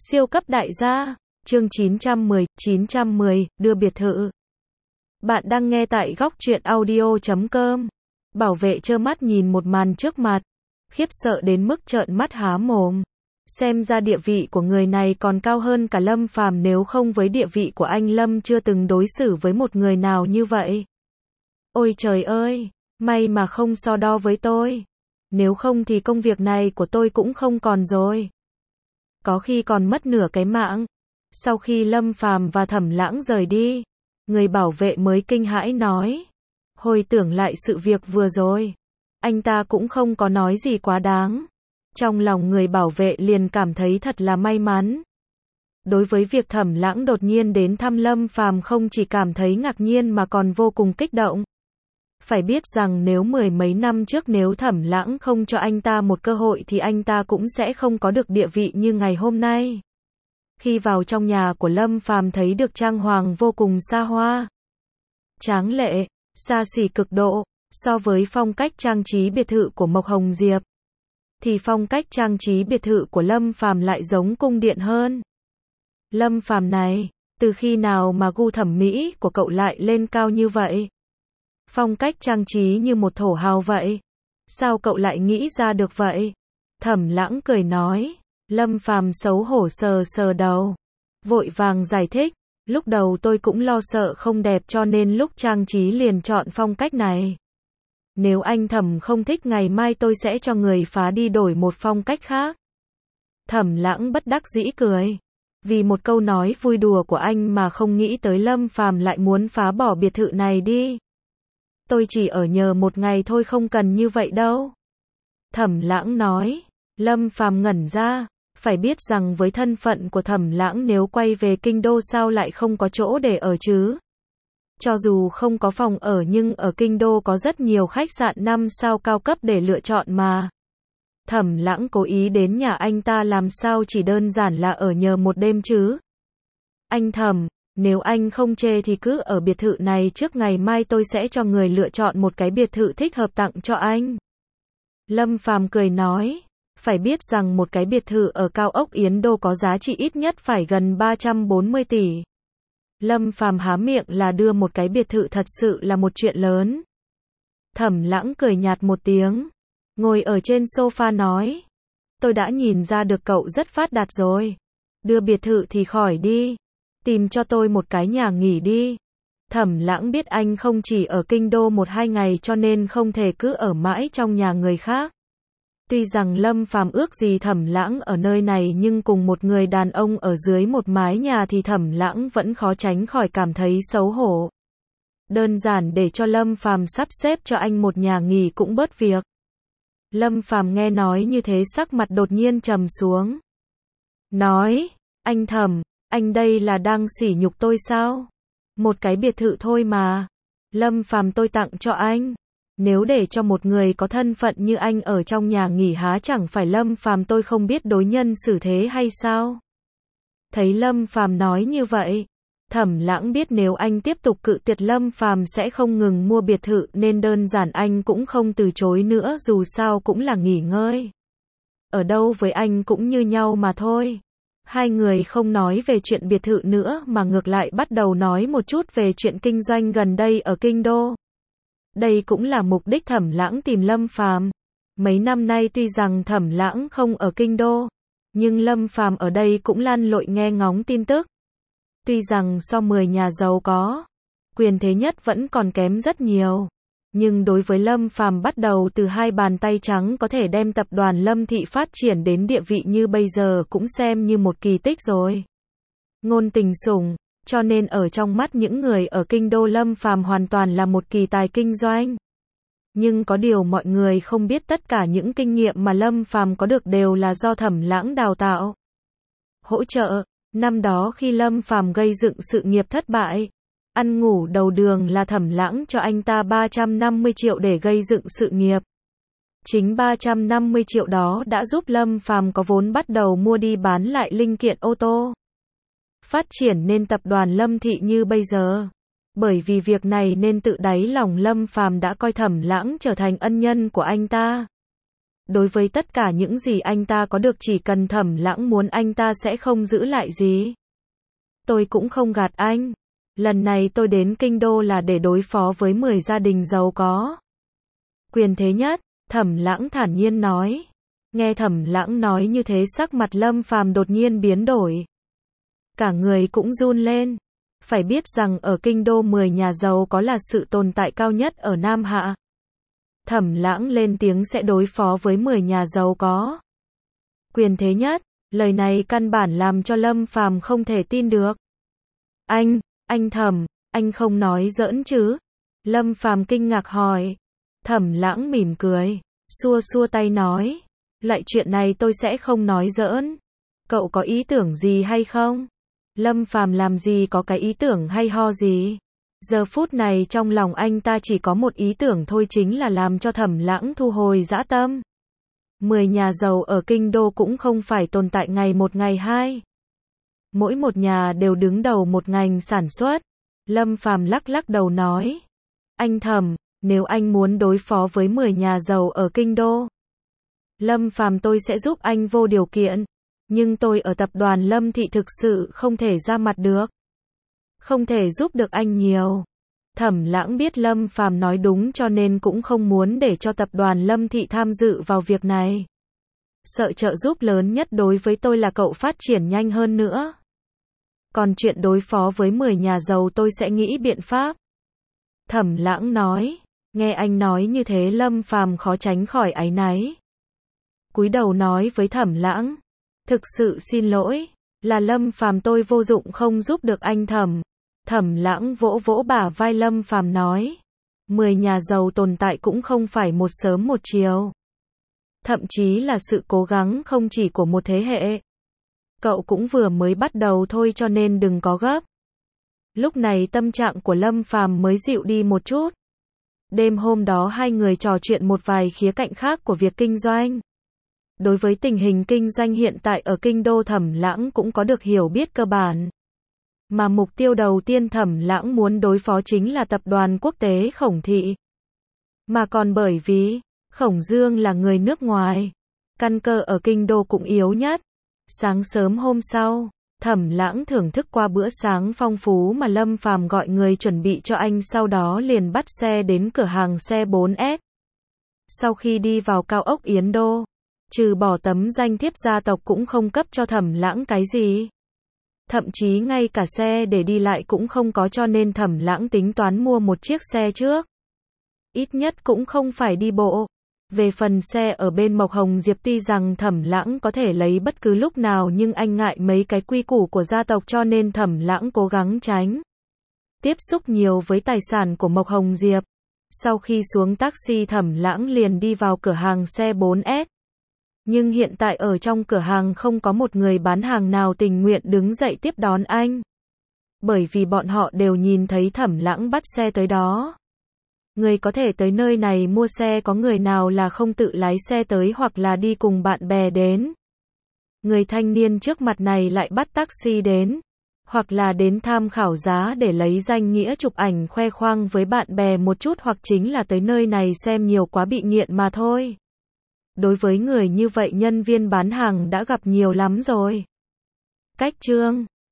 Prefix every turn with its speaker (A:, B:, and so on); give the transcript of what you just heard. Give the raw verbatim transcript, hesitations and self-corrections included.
A: Siêu cấp đại gia, chương chín trăm mười, chín trăm mười, đưa biệt thự. Bạn đang nghe tại góc truyện audio chấm com. Bảo vệ trơ mắt nhìn một màn trước mặt, khiếp sợ đến mức trợn mắt há mồm. Xem ra địa vị của người này còn cao hơn cả Lâm Phàm, nếu không với địa vị của anh Lâm chưa từng đối xử với một người nào như vậy. Ôi trời ơi, may mà không so đo với tôi. Nếu không thì công việc này của tôi cũng không còn rồi. Có khi còn mất nửa cái mạng. Sau khi Lâm Phàm và Thẩm Lãng rời đi, người bảo vệ mới kinh hãi nói. Hồi tưởng lại sự việc vừa rồi, anh ta cũng không có nói gì quá đáng. Trong lòng người bảo vệ liền cảm thấy thật là may mắn. Đối với việc Thẩm Lãng đột nhiên đến thăm Lâm Phàm, không chỉ cảm thấy ngạc nhiên mà còn vô cùng kích động. Phải biết rằng nếu mười mấy năm trước nếu Thẩm Lãng không cho anh ta một cơ hội thì anh ta cũng sẽ không có được địa vị như ngày hôm nay. Khi vào trong nhà của Lâm Phàm thấy được trang hoàng vô cùng xa hoa, tráng lệ, xa xỉ cực độ, so với phong cách trang trí biệt thự của Mộc Hồng Diệp, thì phong cách trang trí biệt thự của Lâm Phàm lại giống cung điện hơn. Lâm Phàm này, từ khi nào mà gu thẩm mỹ của cậu lại lên cao như vậy? Phong cách trang trí như một thổ hào vậy. Sao cậu lại nghĩ ra được vậy? Thẩm Lãng cười nói. Lâm Phàm xấu hổ sờ sờ đầu, vội vàng giải thích. Lúc đầu tôi cũng lo sợ không đẹp cho nên lúc trang trí liền chọn phong cách này. Nếu anh Thẩm không thích ngày mai tôi sẽ cho người phá đi đổi một phong cách khác. Thẩm Lãng bất đắc dĩ cười. Vì một câu nói vui đùa của anh mà không nghĩ tới Lâm Phàm lại muốn phá bỏ biệt thự này đi. Tôi chỉ ở nhờ một ngày thôi, không cần như vậy đâu. Thẩm Lãng nói. Lâm Phàm ngẩn ra, phải biết rằng với thân phận của Thẩm Lãng nếu quay về kinh đô sao lại không có chỗ để ở chứ? Cho dù không có phòng ở nhưng ở kinh đô có rất nhiều khách sạn năm sao cao cấp để lựa chọn mà. Thẩm Lãng cố ý đến nhà anh ta làm sao chỉ đơn giản là ở nhờ một đêm chứ? Anh Thẩm, nếu anh không chê thì cứ ở biệt thự này trước, ngày mai tôi sẽ cho người lựa chọn một cái biệt thự thích hợp tặng cho anh. Lâm Phàm cười nói, phải biết rằng một cái biệt thự ở cao ốc Yến Đô có giá trị ít nhất phải gần ba trăm bốn mươi tỷ. Lâm Phàm há miệng là đưa một cái biệt thự thật sự là một chuyện lớn. Thẩm Lãng cười nhạt một tiếng, ngồi ở trên sofa nói, tôi đã nhìn ra được cậu rất phát đạt rồi. Đưa biệt thự thì khỏi đi. Tìm cho tôi một cái nhà nghỉ đi. Thẩm Lãng biết anh không chỉ ở kinh đô một hai ngày cho nên không thể cứ ở mãi trong nhà người khác. Tuy rằng Lâm Phàm ước gì Thẩm Lãng ở nơi này nhưng cùng một người đàn ông ở dưới một mái nhà thì Thẩm Lãng vẫn khó tránh khỏi cảm thấy xấu hổ. Đơn giản để cho Lâm Phàm sắp xếp cho anh một nhà nghỉ cũng bớt việc. Lâm Phàm nghe nói như thế sắc mặt đột nhiên trầm xuống. Nói, anh Thẩm, anh đây là đang sỉ nhục tôi sao? Một cái biệt thự thôi mà. Lâm Phàm tôi tặng cho anh. Nếu để cho một người có thân phận như anh ở trong nhà nghỉ há chẳng phải Lâm Phàm tôi không biết đối nhân xử thế hay sao? Thấy Lâm Phàm nói như vậy, Thẩm Lãng biết nếu anh tiếp tục cự tuyệt Lâm Phàm sẽ không ngừng mua biệt thự nên đơn giản anh cũng không từ chối nữa, dù sao cũng là nghỉ ngơi. Ở đâu với anh cũng như nhau mà thôi. Hai người không nói về chuyện biệt thự nữa mà ngược lại bắt đầu nói một chút về chuyện kinh doanh gần đây ở kinh đô. Đây cũng là mục đích Thẩm Lãng tìm Lâm Phàm. Mấy năm nay tuy rằng Thẩm Lãng không ở kinh đô, nhưng Lâm Phàm ở đây cũng lăn lội nghe ngóng tin tức. Tuy rằng so mười nhà giàu có, quyền thế nhất vẫn còn kém rất nhiều. Nhưng đối với Lâm Phàm bắt đầu từ hai bàn tay trắng có thể đem tập đoàn Lâm Thị phát triển đến địa vị như bây giờ cũng xem như một kỳ tích rồi. Ngôn tình sủng, cho nên ở trong mắt những người ở kinh đô Lâm Phàm hoàn toàn là một kỳ tài kinh doanh. Nhưng có điều mọi người không biết tất cả những kinh nghiệm mà Lâm Phàm có được đều là do Thẩm Lãng đào tạo, hỗ trợ. Năm đó khi Lâm Phàm gây dựng sự nghiệp thất bại, ăn ngủ đầu đường là Thẩm Lãng cho anh ta ba trăm năm mươi triệu để gây dựng sự nghiệp. Chính ba trăm năm mươi triệu đó đã giúp Lâm Phàm có vốn bắt đầu mua đi bán lại linh kiện ô tô, phát triển nên tập đoàn Lâm Thị như bây giờ. Bởi vì việc này nên tự đáy lòng Lâm Phàm đã coi Thẩm Lãng trở thành ân nhân của anh ta. Đối với tất cả những gì anh ta có được chỉ cần Thẩm Lãng muốn anh ta sẽ không giữ lại gì. Tôi cũng không gạt anh. Lần này tôi đến Kinh Đô là để đối phó với mười gia đình giàu có. Quyền thế nhất, Thẩm Lãng thản nhiên nói. Nghe Thẩm Lãng nói như thế sắc mặt Lâm Phàm đột nhiên biến đổi. Cả người cũng run lên. Phải biết rằng ở Kinh Đô mười nhà giàu có là sự tồn tại cao nhất ở Nam Hạ. Thẩm Lãng lên tiếng sẽ đối phó với mười nhà giàu có. Quyền thế nhất, lời này căn bản làm cho Lâm Phàm không thể tin được. Anh, anh Thẩm, anh không nói giỡn chứ? Lâm Phàm kinh ngạc hỏi. Thẩm Lãng mỉm cười, xua xua tay nói. Lại chuyện này tôi sẽ không nói giỡn. Cậu có ý tưởng gì hay không? Lâm Phàm làm gì có cái ý tưởng hay ho gì. Giờ phút này trong lòng anh ta chỉ có một ý tưởng thôi, chính là làm cho Thẩm Lãng thu hồi dã tâm. Mười nhà giàu ở Kinh Đô cũng không phải tồn tại ngày một ngày hai. Mỗi một nhà đều đứng đầu một ngành sản xuất. Lâm Phàm lắc lắc đầu nói. Anh Thẩm, nếu anh muốn đối phó với mười nhà giàu ở Kinh Đô, Lâm Phàm tôi sẽ giúp anh vô điều kiện. Nhưng tôi ở tập đoàn Lâm Thị thực sự không thể ra mặt được. Không thể giúp được anh nhiều. Thẩm Lãng biết Lâm Phàm nói đúng cho nên cũng không muốn để cho tập đoàn Lâm Thị tham dự vào việc này. Sợ trợ giúp lớn nhất đối với tôi là cậu phát triển nhanh hơn nữa. Còn chuyện đối phó với mười nhà giàu tôi sẽ nghĩ biện pháp. Thẩm Lãng nói. Nghe anh nói như thế Lâm Phàm khó tránh khỏi áy náy. Cúi đầu nói với Thẩm Lãng. Thực sự xin lỗi, là Lâm Phàm tôi vô dụng không giúp được anh Thẩm. Thẩm Lãng vỗ vỗ bả vai Lâm Phàm nói. Mười nhà giàu tồn tại cũng không phải một sớm một chiều. Thậm chí là sự cố gắng không chỉ của một thế hệ. Cậu cũng vừa mới bắt đầu thôi cho nên đừng có gấp. Lúc này tâm trạng của Lâm Phàm mới dịu đi một chút. Đêm hôm đó hai người trò chuyện một vài khía cạnh khác của việc kinh doanh. Đối với tình hình kinh doanh hiện tại ở Kinh Đô Thẩm Lãng cũng có được hiểu biết cơ bản. Mà mục tiêu đầu tiên Thẩm Lãng muốn đối phó chính là tập đoàn quốc tế Khổng Thị. Mà còn bởi vì, Khổng Dương là người nước ngoài. Căn cơ ở Kinh Đô cũng yếu nhất. Sáng sớm hôm sau, Thẩm Lãng thưởng thức qua bữa sáng phong phú mà Lâm Phàm gọi người chuẩn bị cho anh, sau đó liền bắt xe đến cửa hàng xe bốn S. Sau khi đi vào cao ốc Yến Đô, trừ bỏ tấm danh thiếp gia tộc cũng không cấp cho Thẩm Lãng cái gì. Thậm chí ngay cả xe để đi lại cũng không có, cho nên Thẩm Lãng tính toán mua một chiếc xe trước. Ít nhất cũng không phải đi bộ. Về phần xe ở bên Mộc Hồng Diệp, tuy rằng Thẩm Lãng có thể lấy bất cứ lúc nào nhưng anh ngại mấy cái quy củ của gia tộc cho nên Thẩm Lãng cố gắng tránh tiếp xúc nhiều với tài sản của Mộc Hồng Diệp. Sau khi xuống taxi Thẩm Lãng liền đi vào cửa hàng xe bốn S. Nhưng hiện tại ở trong cửa hàng không có một người bán hàng nào tình nguyện đứng dậy tiếp đón anh. Bởi vì bọn họ đều nhìn thấy Thẩm Lãng bắt xe tới đó. Người có thể tới nơi này mua xe có người nào là không tự lái xe tới hoặc là đi cùng bạn bè đến. Người thanh niên trước mặt này lại bắt taxi đến. Hoặc là đến tham khảo giá để lấy danh nghĩa chụp ảnh khoe khoang với bạn bè một chút, hoặc chính là tới nơi này xem nhiều quá bị nghiện mà thôi. Đối với người như vậy nhân viên bán hàng đã gặp nhiều lắm rồi. Cách chương